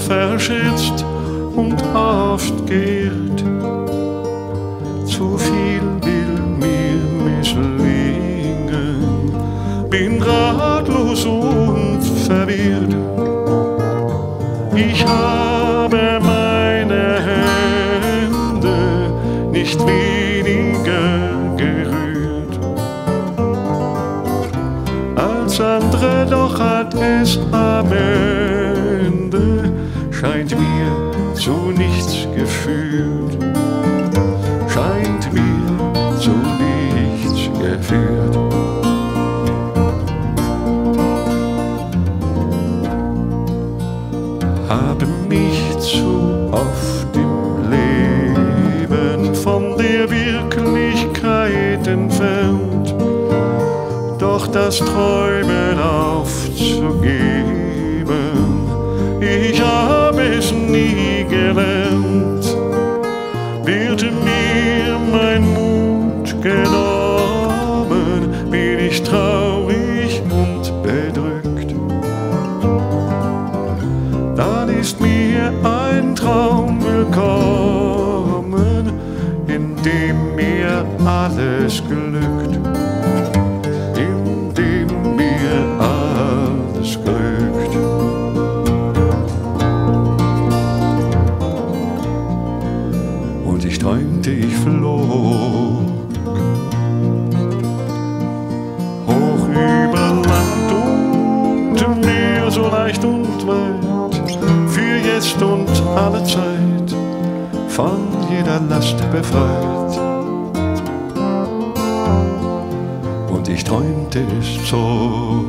verschätzt und oft geirrt. Zu viel will mir misslingen, bin ratlos und verwirrt. Ich habe meine Hände nicht weniger gerührt als andere, doch hat es am Ende, scheint mir, zu nichts geführt, scheint mir zu nichts geführt. Habe mich zu oft im Leben von der Wirklichkeit entfernt, doch das Träumen aufzugeben, ich habe es nie gelernt. Wird mir mein Mut genommen, bin ich traurig und bedrückt. Dann ist mir ein Traum willkommen, in dem mir alles glückt, in dem mir alles glückt. Und ich träumte, ich flog hoch über Land und Meer, so leicht und weit, für jetzt und alle Zeit, von jeder Last befreit. Und ich träumte es so,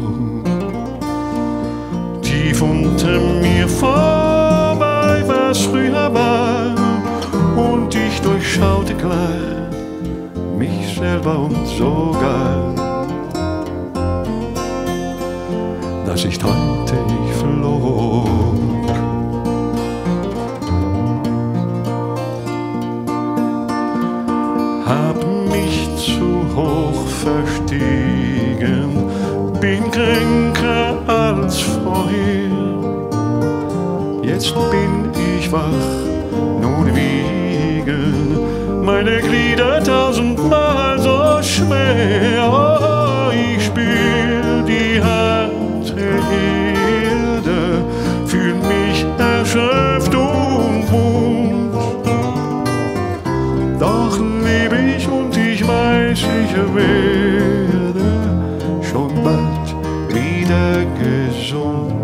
tief unter mir vorbei, was früher war, und ich durchschaute klar mich selber und sogar, dass ich träumte, ich flog. Hab mich zu hoch verstiegen, bin kränker als vorher. Jetzt bin ich wach, nun wiegen meine Glieder tausendmal so schwer. Oh, ich spür die harte Erde, fühl mich erschöpft und wund. Doch lebe ich und ich weiß, ich werde schon bald wieder gesund.